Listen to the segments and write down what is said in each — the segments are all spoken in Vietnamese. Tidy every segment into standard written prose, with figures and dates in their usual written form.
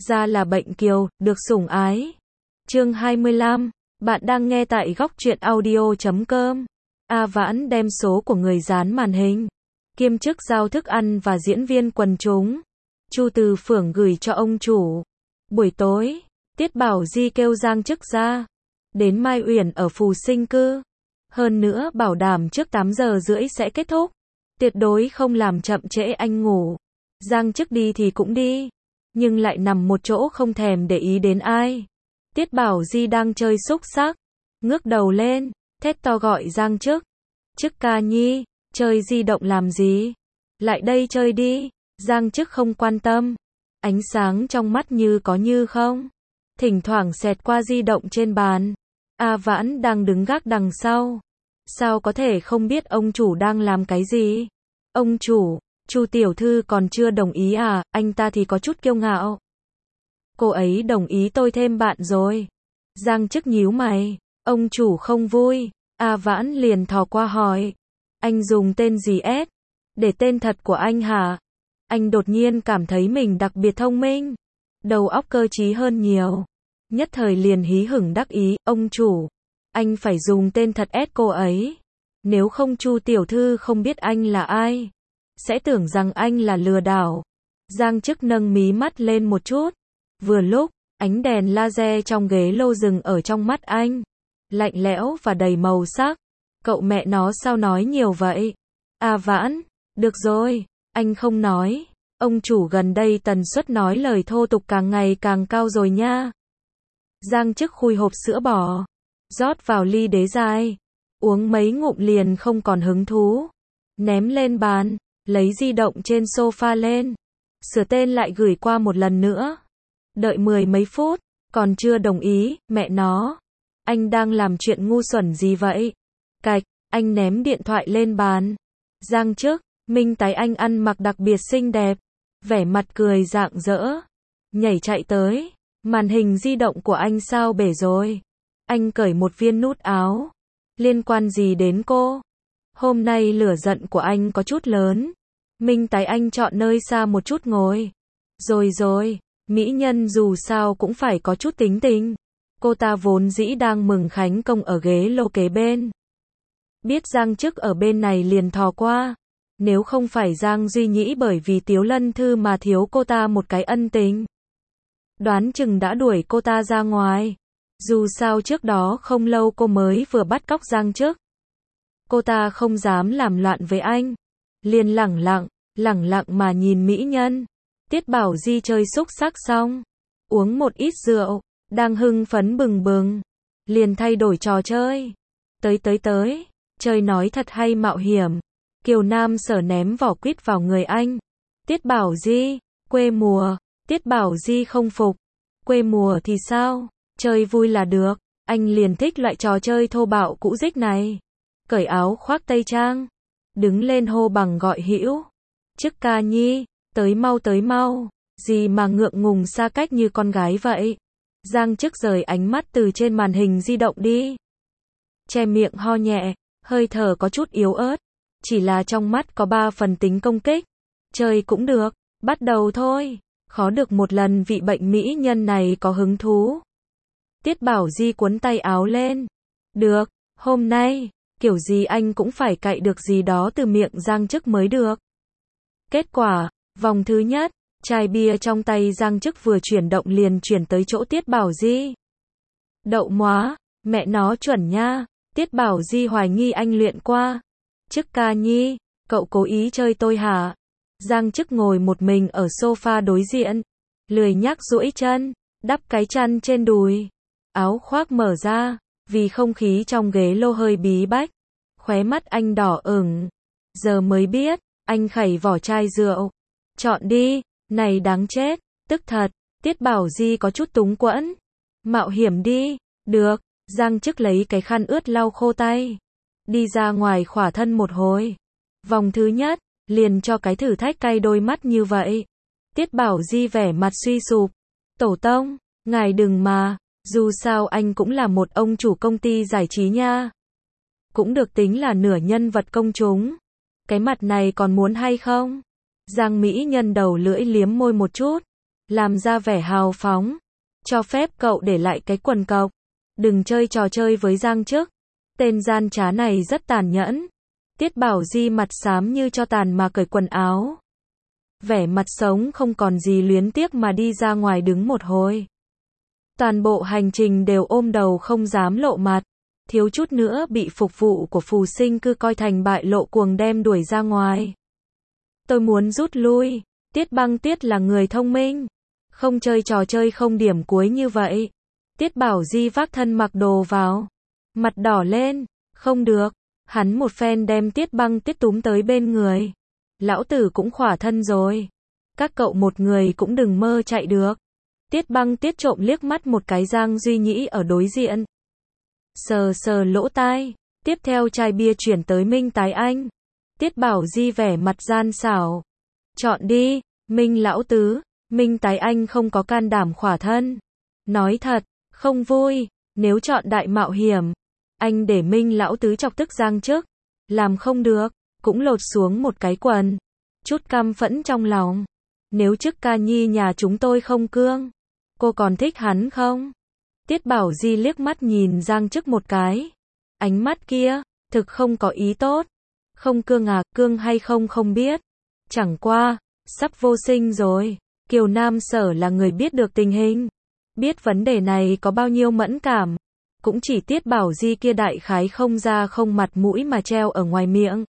ra là bệnh kiều, được sủng ái. Chương 25, bạn đang nghe tại góc truyện audio.com. A Vãn đem số của người dán màn hình, kiêm chức giao thức ăn và diễn viên quần chúng, Chu Từ Phưởng gửi cho ông chủ. Buổi tối, Tiết Bảo Di kêu Giang Chức ra, đến Mai Uyển ở Phù Sinh Cư. Hơn nữa bảo đảm trước 8 giờ rưỡi sẽ kết thúc, tuyệt đối không làm chậm trễ anh ngủ. Giang Chức đi thì cũng đi, nhưng lại nằm một chỗ không thèm để ý đến ai. Tiết Bảo Di đang chơi xúc xắc, ngước đầu lên, thét to gọi Giang Chức. Chức ca nhi, chơi di động làm gì? Lại đây chơi đi. Giang Chức không quan tâm, ánh sáng trong mắt như có như không, thỉnh thoảng xẹt qua di động trên bàn. A Vãn đang đứng gác đằng sau, sao có thể không biết ông chủ đang làm cái gì? Ông chủ, Chu tiểu thư còn chưa đồng ý à? Anh ta thì có chút kiêu ngạo. Cô ấy đồng ý tôi thêm bạn rồi. Giang Chức nhíu mày, ông chủ không vui. A Vãn liền thò qua hỏi, anh dùng tên gì ép? Để tên thật của anh hả? Anh đột nhiên cảm thấy mình đặc biệt thông minh, đầu óc cơ trí hơn nhiều. Nhất thời liền hí hửng đắc ý, ông chủ, anh phải dùng tên thật ép cô ấy. Nếu không Chu tiểu thư không biết anh là ai, sẽ tưởng rằng anh là lừa đảo. Giang Chức nâng mí mắt lên một chút. Vừa lúc, ánh đèn laser trong ghế lô dừng ở trong mắt anh, lạnh lẽo và đầy màu sắc. Cậu mẹ nó sao nói nhiều vậy? A Vãn, được rồi, anh không nói. Ông chủ gần đây tần suất nói lời thô tục càng ngày càng cao rồi nha. Giang Chức khui hộp sữa bò, rót vào ly đế dài, uống mấy ngụm liền không còn hứng thú, ném lên bàn, lấy di động trên sofa lên, sửa tên lại gửi qua một lần nữa. Đợi 10 mấy phút, còn chưa đồng ý, mẹ nó. Anh đang làm chuyện ngu xuẩn gì vậy? Cạch, anh ném điện thoại lên bàn. Giang Chức, minh tái anh ăn mặc đặc biệt xinh đẹp, vẻ mặt cười rạng rỡ, nhảy chạy tới. Màn hình di động của anh sao bể rồi? Anh cởi một viên nút áo. Liên quan gì đến cô? Hôm nay lửa giận của anh có chút lớn. Minh tái anh chọn nơi xa một chút ngồi. Rồi, mỹ nhân dù sao cũng phải có chút tính tình. Cô ta vốn dĩ đang mừng khánh công ở ghế lô kế bên. Biết Giang Chức ở bên này liền thò qua. Nếu không phải Giang Duy Nhĩ bởi vì Tiếu Lân Thư mà thiếu cô ta một cái ân tình, đoán chừng đã đuổi cô ta ra ngoài. Dù sao trước đó không lâu cô mới vừa bắt cóc Giang Chức. Cô ta không dám làm loạn với anh, liền lẳng lặng mà nhìn mỹ nhân. Tiết Bảo Di chơi xúc xắc xong, uống một ít rượu, đang hưng phấn bừng bừng, liền thay đổi trò chơi. Tới, chơi nói thật hay mạo hiểm. Kiều Nam Sở ném vỏ quýt vào người anh. Tiết Bảo Di, quê mùa. Tiết Bảo Di không phục. Quê mùa thì sao? Chơi vui là được. Anh liền thích loại trò chơi thô bạo cũ rích này. Cởi áo khoác tây trang, đứng lên hô bằng gọi hữu. Chức ca nhi, tới mau. Gì mà ngượng ngùng xa cách như con gái vậy? Giang Chức rời ánh mắt từ trên màn hình di động đi, che miệng ho nhẹ, hơi thở có chút yếu ớt. Chỉ là trong mắt có 3 phần tính công kích. Chơi cũng được, bắt đầu thôi. Khó được một lần vị bệnh mỹ nhân này có hứng thú. Tiết Bảo Di cuốn tay áo lên. Được, hôm nay, kiểu gì anh cũng phải cạy được gì đó từ miệng Giang Chức mới được. Kết quả, vòng thứ nhất, chai bia trong tay Giang Chức vừa chuyển động liền chuyển tới chỗ Tiết Bảo Di. Đậu móa, mẹ nó chuẩn nha. Tiết Bảo Di hoài nghi anh luyện qua. Chức ca nhi, cậu cố ý chơi tôi hả? Giang Chức ngồi một mình ở sofa đối diện, lười nhác duỗi chân, đắp cái chăn trên đùi, áo khoác mở ra, vì không khí trong ghế lô hơi bí bách, khóe mắt anh đỏ ửng. Giờ mới biết, anh khẩy vỏ chai rượu. Chọn đi, này đáng chết, tức thật. Tiết Bảo Di có chút túng quẫn. Mạo hiểm đi, được. Giang Chức lấy cái khăn ướt lau khô tay, đi ra ngoài khỏa thân một hồi. Vòng thứ nhất, liền cho cái thử thách cay đôi mắt như vậy. Tiết Bảo Di vẻ mặt suy sụp. Tổ tông, ngài đừng mà, dù sao anh cũng là một ông chủ công ty giải trí nha. Cũng được tính là nửa nhân vật công chúng. Cái mặt này còn muốn hay không? Giang mỹ nhân đầu lưỡi liếm môi một chút. làm ra vẻ hào phóng. Cho phép cậu để lại cái quần cộc. Đừng chơi trò chơi với Giang Chức. Tên gian trá này rất tàn nhẫn. Tiết Bảo Di mặt xám như cho tàn mà cởi quần áo. Vẻ mặt sống không còn gì luyến tiếc mà đi ra ngoài đứng một hồi. Toàn bộ hành trình đều ôm đầu không dám lộ mặt. Thiếu chút nữa bị phục vụ của Phù Sinh Cư coi thành bại lộ cuồng đem đuổi ra ngoài. Tôi muốn rút lui. Tiết Băng Tiết là người thông minh. Không chơi trò chơi không điểm cuối như vậy. Tiết Bảo Di vác thân mặc đồ vào. Mặt đỏ lên. Không được. Hắn một phen đem Tiết Băng Tiết túm tới bên người. Lão tử cũng khỏa thân rồi. Các cậu một người cũng đừng mơ chạy được. Tiết Băng Tiết trộm liếc mắt một cái Giang Duy Nhĩ ở đối diện. Sờ sờ lỗ tai. Tiếp theo chai bia chuyển tới Minh Tái Anh. Tiết Bảo Di vẻ mặt gian xảo. Chọn đi, Minh lão tứ. Minh Tái Anh không có can đảm khỏa thân. Nói thật, không vui. Nếu chọn đại mạo hiểm, anh để Minh lão tứ chọc tức Giang Chức. Làm không được, cũng lột xuống một cái quần. Chút căm phẫn trong lòng. Nếu Chức ca nhi nhà chúng tôi không cương, cô còn thích hắn không? Tiết Bảo Di liếc mắt nhìn Giang Chức một cái. Ánh mắt kia, thực không có ý tốt. Không cương à, cương hay không không biết. Chẳng qua, sắp vô sinh rồi. Kiều Nam Sở là người biết được tình hình. Biết vấn đề này có bao nhiêu mẫn cảm. Cũng chỉ Tiết Bảo Di kia đại khái không da không mặt mũi mà treo ở ngoài miệng.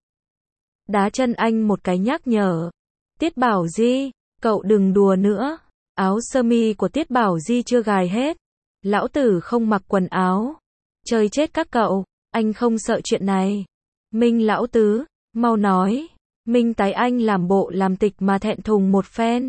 Đá chân anh một cái nhắc nhở. Tiết Bảo Di, cậu đừng đùa nữa. Áo sơ mi của Tiết Bảo Di chưa gài hết. Lão tử không mặc quần áo. Chơi chết các cậu, anh không sợ chuyện này. Minh lão tứ, mau nói. Minh Tái Anh làm bộ làm tịch mà thẹn thùng một phen.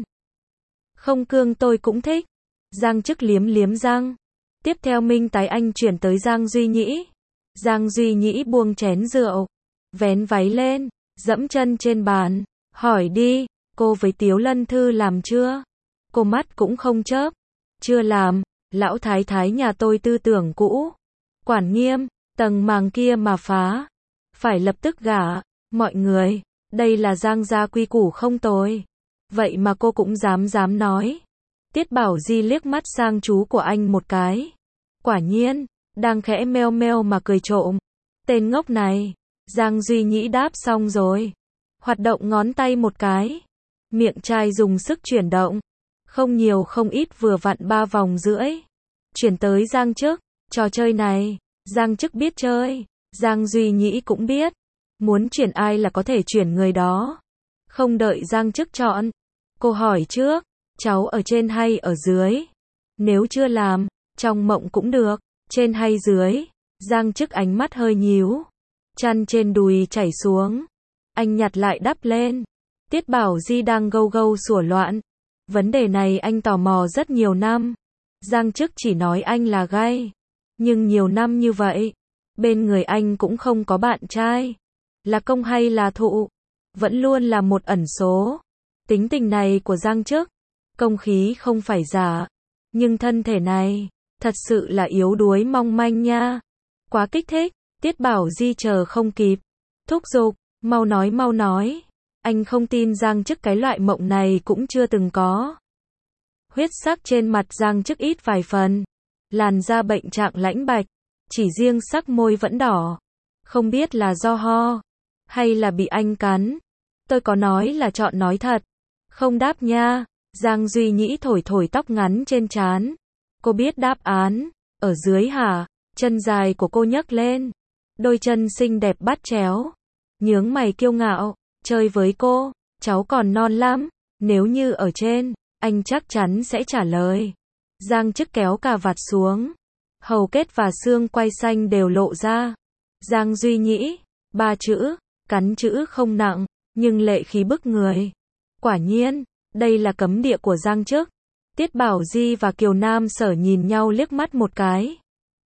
Không cương tôi cũng thích. Giang Chức liếm liếm răng. Tiếp theo Minh Tái Anh chuyển tới Giang Duy Nhĩ. Giang Duy Nhĩ buông chén rượu. Vén váy lên, dẫm chân trên bàn. Hỏi đi, cô với Tiếu Lân Thư làm chưa? Cô mắt cũng không chớp. Chưa làm, lão thái thái nhà tôi tư tưởng cũ. Quản nghiêm, tầng màng kia mà phá. Phải lập tức gả. Mọi người, đây là Giang gia quy củ không tồi. Vậy mà cô cũng dám nói. Tiết Bảo Di liếc mắt sang chú của anh một cái. Quả nhiên, đang khẽ meo meo mà cười trộm. Tên ngốc này. Giang Duy Nhĩ đáp xong rồi. Hoạt động ngón tay một cái. Miệng chai dùng sức chuyển động. Không nhiều không ít vừa vặn 3 vòng rưỡi. Chuyển tới Giang Chức. Trò chơi này, Giang Chức biết chơi. Giang Duy Nhĩ cũng biết. Muốn chuyển ai là có thể chuyển người đó. Không đợi Giang Chức chọn. Cô hỏi trước, cháu ở trên hay ở dưới? Nếu chưa làm, trong mộng cũng được. Trên hay dưới? Giang Chức ánh mắt hơi nhíu. Chăn trên đùi chảy xuống. Anh nhặt lại đắp lên. Tiết Bảo Di đang gâu gâu sủa loạn. Vấn đề này anh tò mò rất nhiều năm. Giang Chức chỉ nói anh là gay. Nhưng nhiều năm như vậy, bên người anh cũng không có bạn trai. Là công hay là thụ? Vẫn luôn là một ẩn số. Tính tình này của Giang Chức, công khí không phải giả. Nhưng thân thể này, thật sự là yếu đuối mong manh nha. Quá kích thích. Tiết Bảo Di chờ không kịp. Thúc giục, mau nói. Anh không tin Giang Chức cái loại mộng này cũng chưa từng có. Huyết sắc trên mặt Giang Chức ít vài phần. Làn da bệnh trạng lãnh bạch. Chỉ riêng sắc môi vẫn đỏ. Không biết là do ho. Hay là bị anh cắn. Tôi có nói là chọn nói thật. Không đáp nha. Giang Duy Nhĩ thổi tóc ngắn trên trán. Cô biết đáp án. Ở dưới hả? Chân dài của cô nhấc lên. Đôi chân xinh đẹp bắt chéo. Nhướng mày kiêu ngạo. Chơi với cô, cháu còn non lắm. Nếu như ở trên, anh chắc chắn sẽ trả lời. Giang Chức kéo cà vạt xuống. Hầu kết và xương quai xanh đều lộ ra. Giang Duy Nhĩ, 3 chữ, cắn chữ không nặng, nhưng lệ khí bức người. Quả nhiên, đây là cấm địa của Giang Chức. Tiết Bảo Di và Kiều Nam Sở nhìn nhau liếc mắt một cái.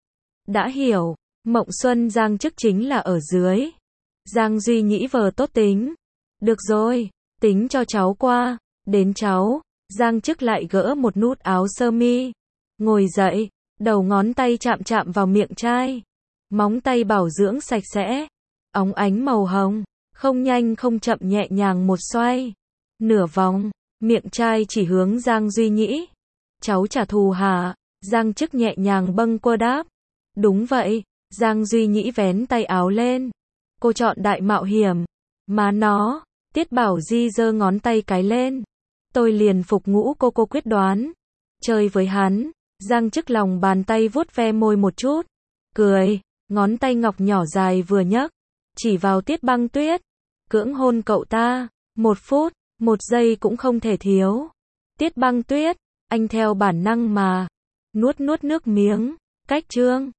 Đã hiểu, mộng xuân Giang Chức chính là ở dưới. Giang Duy Nhĩ vờ tốt tính. Được rồi, tính cho cháu qua. Đến cháu. Giang Chức lại gỡ một nút áo sơ mi. Ngồi dậy, đầu ngón tay chạm vào miệng chai. Móng tay bảo dưỡng sạch sẽ. Óng ánh màu hồng. Không nhanh không chậm nhẹ nhàng một xoay. Nửa vòng. Miệng trai chỉ hướng Giang Duy Nhĩ. Cháu trả thù hả? Giang Chức nhẹ nhàng bâng quơ đáp. Đúng vậy. Giang Duy Nhĩ vén tay áo lên. Cô chọn đại mạo hiểm. Má nó. Tiết Bảo Di giơ ngón tay cái lên. Tôi liền phục ngũ cô quyết đoán. Chơi với hắn. Giang Chức lòng bàn tay vuốt ve môi một chút. Cười. Ngón tay ngọc nhỏ dài vừa nhấc. Chỉ vào Tiết Băng Tuyết. Cưỡng hôn cậu ta. 1 phút. 1 giây cũng không thể thiếu. Tiết Băng Tuyết. Anh theo bản năng mà. Nuốt nước miếng. Cách chương.